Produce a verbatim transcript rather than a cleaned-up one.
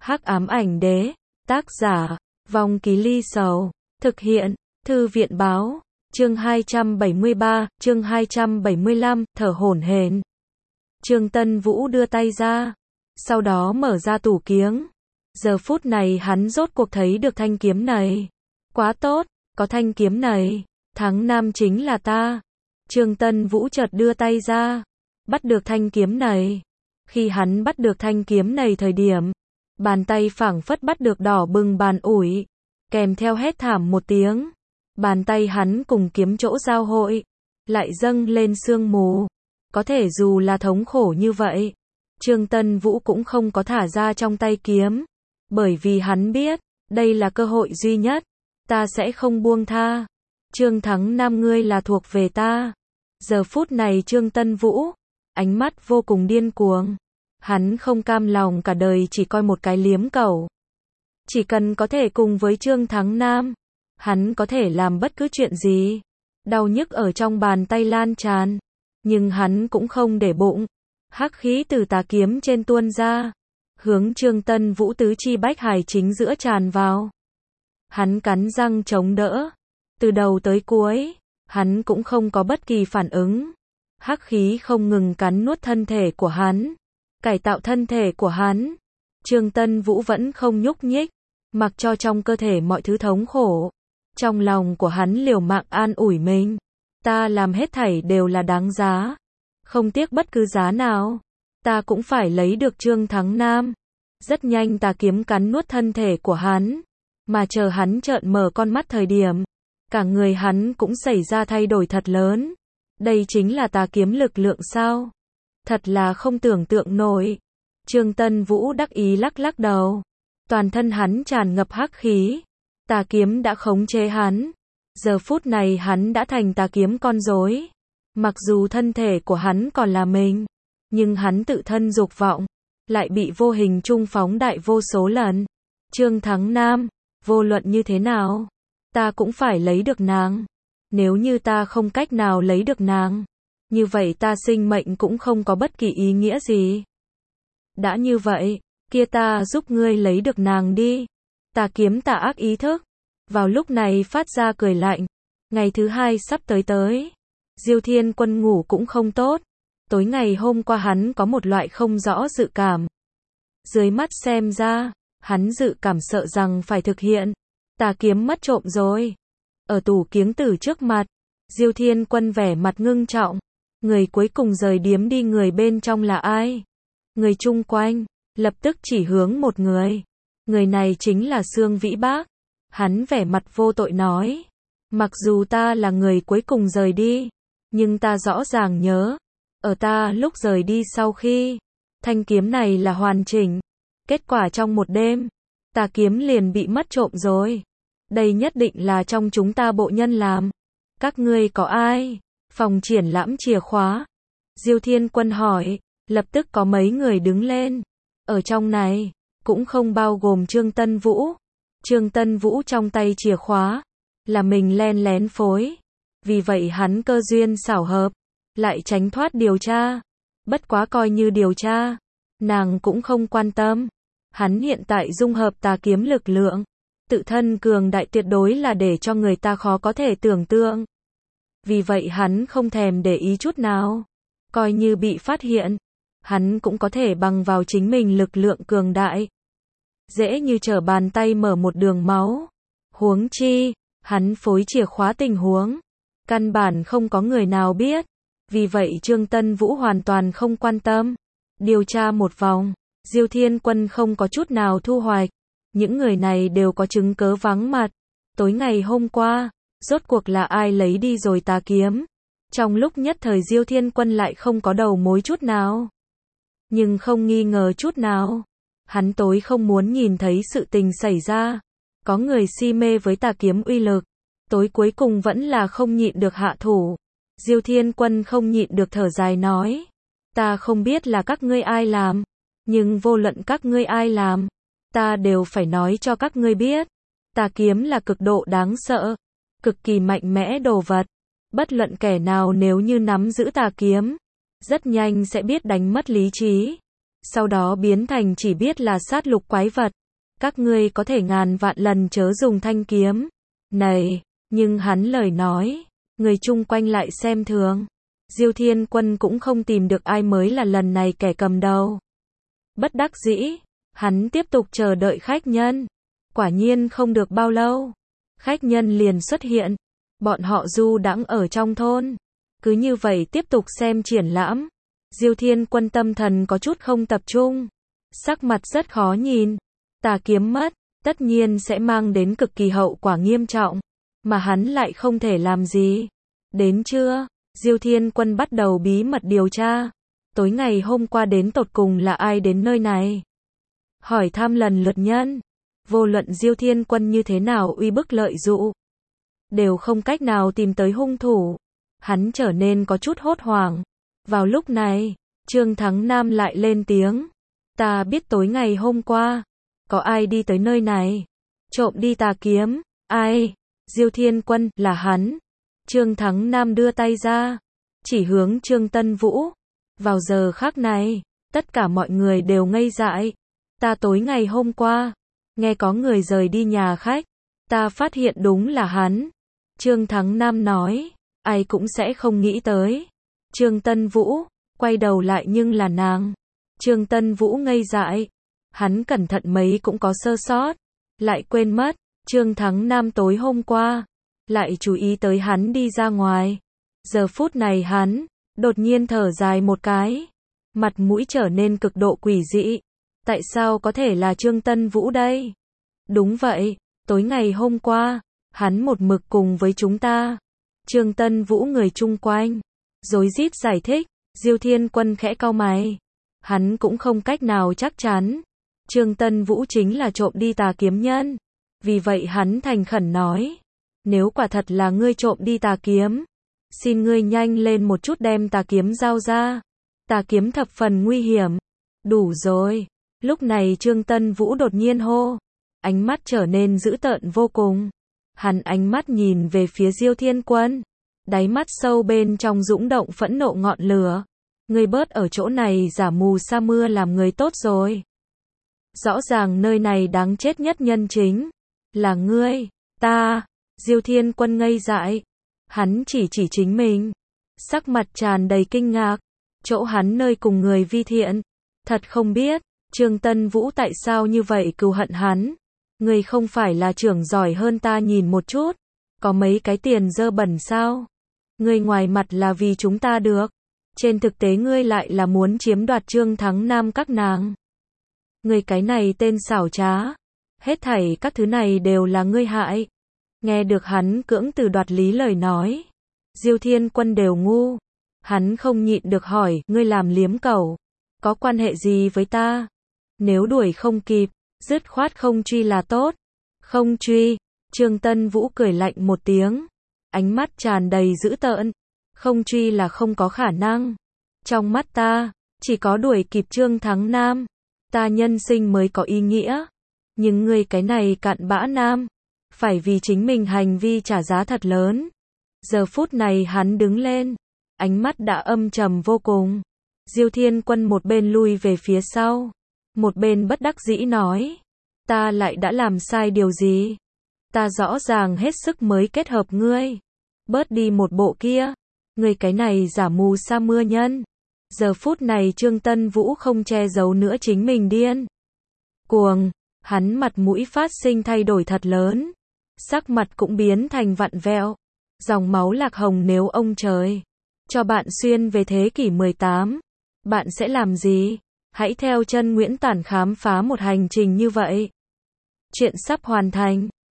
Hắc ám ảnh đế, tác giả, Vong Ký Ly Sầu, thực hiện, Thư viện báo, chương hai trăm bảy mươi ba, chương hai trăm bảy mươi lăm, thở hổn hển. Trương Tân Vũ đưa tay ra, sau đó mở ra tủ kiếng. Giờ phút này hắn rốt cuộc thấy được thanh kiếm này. Quá tốt, có thanh kiếm này, thắng nam chính là ta. Trương Tân Vũ chợt đưa tay ra, bắt được thanh kiếm này. Khi hắn bắt được thanh kiếm này thời điểm, bàn tay phảng phất bắt được đỏ bừng bàn ủi, kèm theo hét thảm một tiếng. Bàn tay hắn cùng kiếm chỗ giao hội, lại dâng lên sương mù. Có thể dù là thống khổ như vậy, Trương Tân Vũ cũng không có thả ra trong tay kiếm. Bởi vì hắn biết, đây là cơ hội duy nhất. Ta sẽ không buông tha. Trương Thắng Nam ngươi là thuộc về ta. Giờ phút này Trương Tân Vũ, ánh mắt vô cùng điên cuồng. Hắn không cam lòng cả đời chỉ coi một cái liếm cẩu. Chỉ cần có thể cùng với Trương Thắng Nam, hắn có thể làm bất cứ chuyện gì. Đau nhức ở trong bàn tay lan tràn, nhưng hắn cũng không để bụng. Hắc khí từ tà kiếm trên tuôn ra, hướng Trương Tân Vũ tứ chi bách hải chính giữa tràn vào. Hắn cắn răng chống đỡ, từ đầu tới cuối, hắn cũng không có bất kỳ phản ứng. Hắc khí không ngừng cắn nuốt thân thể của hắn, cải tạo thân thể của hắn. Trương Tân Vũ vẫn không nhúc nhích, mặc cho trong cơ thể mọi thứ thống khổ. Trong lòng của hắn liều mạng an ủi mình, ta làm hết thảy đều là đáng giá, không tiếc bất cứ giá nào, ta cũng phải lấy được Trương Thắng Nam. Rất nhanh tà kiếm cắn nuốt thân thể của hắn, mà chờ hắn trợn mở con mắt thời điểm, cả người hắn cũng xảy ra thay đổi thật lớn. Đây chính là tà kiếm lực lượng sao? Thật là không tưởng tượng nổi. Trương Tân Vũ đắc ý lắc lắc đầu, toàn thân hắn tràn ngập hắc khí. Tà kiếm đã khống chế hắn. Giờ phút này hắn đã thành tà kiếm con rối. Mặc dù thân thể của hắn còn là mình, nhưng hắn tự thân dục vọng lại bị vô hình trung phóng đại vô số lần. Trương Thắng Nam, vô luận như thế nào, ta cũng phải lấy được nàng. Nếu như ta không cách nào lấy được nàng, như vậy ta sinh mệnh cũng không có bất kỳ ý nghĩa gì. Đã như vậy, kia ta giúp ngươi lấy được nàng đi. Tà kiếm tà ác ý thức, vào lúc này phát ra cười lạnh. Ngày thứ hai sắp tới tới. Diêu Thiên Quân ngủ cũng không tốt. Tối ngày hôm qua hắn có một loại không rõ dự cảm. Dưới mắt xem ra, hắn dự cảm sợ rằng phải thực hiện. Tà kiếm mất trộm rồi. Ở tủ kiếng tử trước mặt, Diêu Thiên Quân vẻ mặt ngưng trọng. Người cuối cùng rời điếm đi, người bên trong là ai? Người chung quanh lập tức chỉ hướng một người. Người này chính là Sương Vĩ Bác. Hắn vẻ mặt vô tội nói, mặc dù ta là người cuối cùng rời đi, nhưng ta rõ ràng nhớ, ở ta lúc rời đi sau khi, thanh kiếm này là hoàn chỉnh. Kết quả trong một đêm, tà kiếm liền bị mất trộm rồi. Đây nhất định là trong chúng ta bộ nhân làm. Các ngươi có ai? Phòng triển lãm chìa khóa. Diêu Thiên Quân hỏi, lập tức có mấy người đứng lên. Ở trong này, cũng không bao gồm Trương Tân Vũ. Trương Tân Vũ trong tay chìa khóa, là mình len lén phối. Vì vậy hắn cơ duyên xảo hợp, lại tránh thoát điều tra. Bất quá coi như điều tra, nàng cũng không quan tâm. Hắn hiện tại dung hợp tà kiếm lực lượng, tự thân cường đại tuyệt đối là để cho người ta khó có thể tưởng tượng. Vì vậy hắn không thèm để ý chút nào. Coi như bị phát hiện, hắn cũng có thể bằng vào chính mình lực lượng cường đại, dễ như trở bàn tay mở một đường máu. Huống chi, hắn phối chìa khóa tình huống, căn bản không có người nào biết. Vì vậy Trương Tân Vũ hoàn toàn không quan tâm. Điều tra một vòng, Diêu Thiên Quân không có chút nào thu hoạch. Những người này đều có chứng cớ vắng mặt. Tối ngày hôm qua, rốt cuộc là ai lấy đi rồi tà kiếm? Trong lúc nhất thời Diêu Thiên Quân lại không có đầu mối chút nào. Nhưng không nghi ngờ chút nào, hắn tối không muốn nhìn thấy sự tình xảy ra. Có người si mê với tà kiếm uy lực, tối cuối cùng vẫn là không nhịn được hạ thủ. Diêu Thiên Quân không nhịn được thở dài nói, ta không biết là các ngươi ai làm, nhưng vô luận các ngươi ai làm, ta đều phải nói cho các ngươi biết. Tà kiếm là cực độ đáng sợ, cực kỳ mạnh mẽ đồ vật. Bất luận kẻ nào nếu như nắm giữ tà kiếm, rất nhanh sẽ biết đánh mất lý trí. sau đó biến thành chỉ biết là sát lục quái vật. Các ngươi có thể ngàn vạn lần chớ dùng thanh kiếm này, nhưng hắn lời nói, người chung quanh lại xem thường. Diêu Thiên Quân cũng không tìm được ai mới là lần này kẻ cầm đầu. Bất đắc dĩ, hắn tiếp tục chờ đợi khách nhân. Quả nhiên không được bao lâu, khách nhân liền xuất hiện. Bọn họ du đãng ở trong thôn, cứ như vậy tiếp tục xem triển lãm. Diêu Thiên Quân tâm thần có chút không tập trung, sắc mặt rất khó nhìn. Tà kiếm mất, tất nhiên sẽ mang đến cực kỳ hậu quả nghiêm trọng, mà hắn lại không thể làm gì. Đến trưa, Diêu Thiên Quân bắt đầu bí mật điều tra. Tối ngày hôm qua đến tột cùng là ai đến nơi này? Hỏi thăm lần lượt nhân. Vô luận Diêu Thiên Quân như thế nào uy bức lợi dụ, đều không cách nào tìm tới hung thủ. Hắn trở nên có chút hốt hoảng. Vào lúc này, Trương Thắng Nam lại lên tiếng. Ta biết tối ngày hôm qua, có ai đi tới nơi này, trộm đi tà kiếm. Ai? Diêu Thiên Quân, là hắn. Trương Thắng Nam đưa tay ra, chỉ hướng Trương Tân Vũ. Vào giờ khắc này, tất cả mọi người đều ngây dại. Ta tối ngày hôm qua, nghe có người rời đi nhà khách, ta phát hiện đúng là hắn. Trương Thắng Nam nói, ai cũng sẽ không nghĩ tới. Trương Tân Vũ, quay đầu lại nhưng là nàng. Trương Tân Vũ ngây dại. Hắn cẩn thận mấy cũng có sơ sót, lại quên mất, Trương Thắng Nam tối hôm qua, lại chú ý tới hắn đi ra ngoài. Giờ phút này hắn, đột nhiên thở dài một cái, mặt mũi trở nên cực độ quỷ dị. Tại sao có thể là Trương Tân Vũ đây? Đúng vậy, tối ngày hôm qua, hắn một mực cùng với chúng ta. Trương Tân Vũ người chung quanh, rối rít giải thích. Diêu Thiên Quân khẽ cau mày. Hắn cũng không cách nào chắc chắn. Trương Tân Vũ chính là trộm đi tà kiếm nhân. Vì vậy hắn thành khẩn nói, nếu quả thật là ngươi trộm đi tà kiếm, xin ngươi nhanh lên một chút đem tà kiếm giao ra. Tà kiếm thập phần nguy hiểm. Đủ rồi. Lúc này Trương Tân Vũ đột nhiên hô, ánh mắt trở nên dữ tợn vô cùng. Hắn ánh mắt nhìn về phía Diêu Thiên Quân, đáy mắt sâu bên trong dũng động phẫn nộ ngọn lửa. Ngươi bớt ở chỗ này giả mù sa mưa làm người tốt rồi. Rõ ràng nơi này đáng chết nhất nhân chính là ngươi. Ta. Diêu Thiên Quân ngây dại. Hắn chỉ chỉ chính mình, sắc mặt tràn đầy kinh ngạc. Chỗ hắn nơi cùng người vi thiện. Thật không biết, Trương Tân Vũ tại sao như vậy cừu hận hắn. Ngươi không phải là trưởng giỏi hơn ta nhìn một chút, có mấy cái tiền dơ bẩn sao? Ngươi ngoài mặt là vì chúng ta được, trên thực tế ngươi lại là muốn chiếm đoạt Trương Thắng Nam các nàng. Ngươi cái này tên xảo trá, hết thảy các thứ này đều là ngươi hại. Nghe được hắn cưỡng từ đoạt lý lời nói, Diêu Thiên Quân đều ngu. Hắn không nhịn được hỏi, ngươi làm liếm cẩu, có quan hệ gì với ta? Nếu đuổi không kịp, dứt khoát không truy là tốt. Không truy. Trương Tân Vũ cười lạnh một tiếng, ánh mắt tràn đầy dữ tợn. Không truy là không có khả năng. Trong mắt ta, chỉ có đuổi kịp Trương Thắng Nam, ta nhân sinh mới có ý nghĩa. Nhưng ngươi cái này cặn bã nam, phải vì chính mình hành vi trả giá thật lớn. Giờ phút này hắn đứng lên, ánh mắt đã âm trầm vô cùng. Diêu Thiên Quân một bên lui về phía sau, một bên bất đắc dĩ nói, ta lại đã làm sai điều gì? Ta rõ ràng hết sức mới kết hợp ngươi. Bớt đi một bộ kia. Ngươi cái này giả mù sa mưa nhân. Giờ phút này Trương Tân Vũ không che giấu nữa chính mình điên cuồng. Hắn mặt mũi phát sinh thay đổi thật lớn. Sắc mặt cũng biến thành vặn vẹo. Dòng máu lạc hồng. Nếu ông trời cho bạn xuyên về thế kỷ mười tám, bạn sẽ làm gì? Hãy theo chân Nguyễn Tản khám phá một hành trình như vậy. Chuyện sắp hoàn thành.